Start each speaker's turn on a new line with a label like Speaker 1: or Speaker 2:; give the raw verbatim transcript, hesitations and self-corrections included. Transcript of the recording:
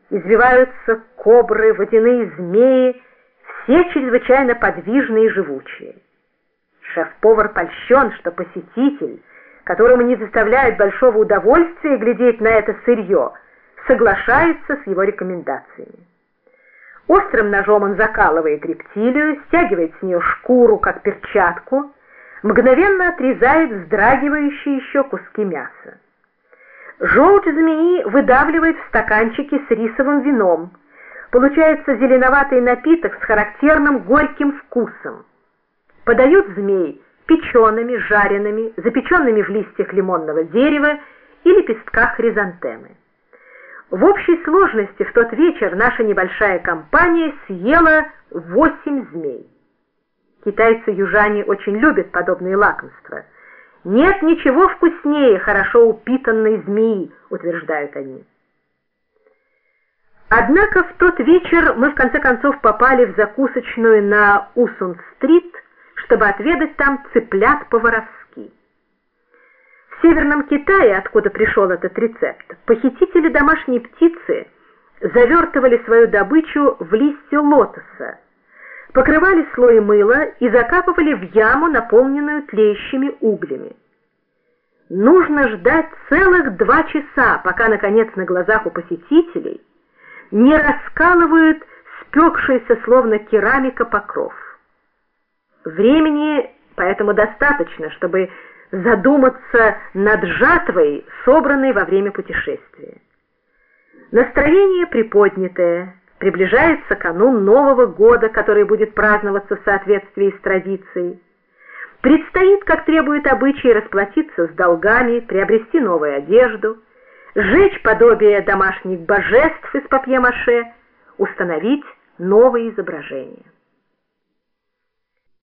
Speaker 1: Извиваются кобры, водяные змеи, все чрезвычайно подвижные и живучие. Шеф-повар польщен, что посетитель, которому не доставляет большого удовольствия глядеть на это сырье, соглашается с его рекомендациями. Острым ножом он закалывает рептилию, стягивает с нее шкуру, как перчатку, мгновенно отрезает вздрагивающие еще куски мяса. Желчь змеи выдавливает в стаканчике с рисовым вином. Получается зеленоватый напиток с характерным горьким вкусом. Подают змей печеными, жареными, запеченными в листьях лимонного дерева и лепестках хризантемы. В общей сложности в тот вечер наша небольшая компания съела восемь змей. Китайцы-южане очень любят подобные лакомства. Нет ничего вкуснее хорошо упитанной змеи, утверждают они. Однако в тот вечер мы в конце концов попали в закусочную на Усунг-стрит, чтобы отведать там цыплят по-воровски. В Северном Китае, откуда пришел этот рецепт, похитители домашней птицы завертывали свою добычу в листья лотоса, покрывали слоем мыла и закапывали в яму, наполненную тлеющими углями. Нужно ждать целых два часа, пока, наконец, на глазах у посетителей не раскалывают спекшийся, словно керамика, покров. Времени поэтому достаточно, чтобы задуматься над жатвой, собранной во время путешествия. Настроение приподнятое, приближается канун Нового года, который будет праздноваться в соответствии с традицией. Предстоит, как требует обычай, расплатиться с долгами, приобрести новую одежду, сжечь подобие домашних божеств из папье-маше, установить новые изображения.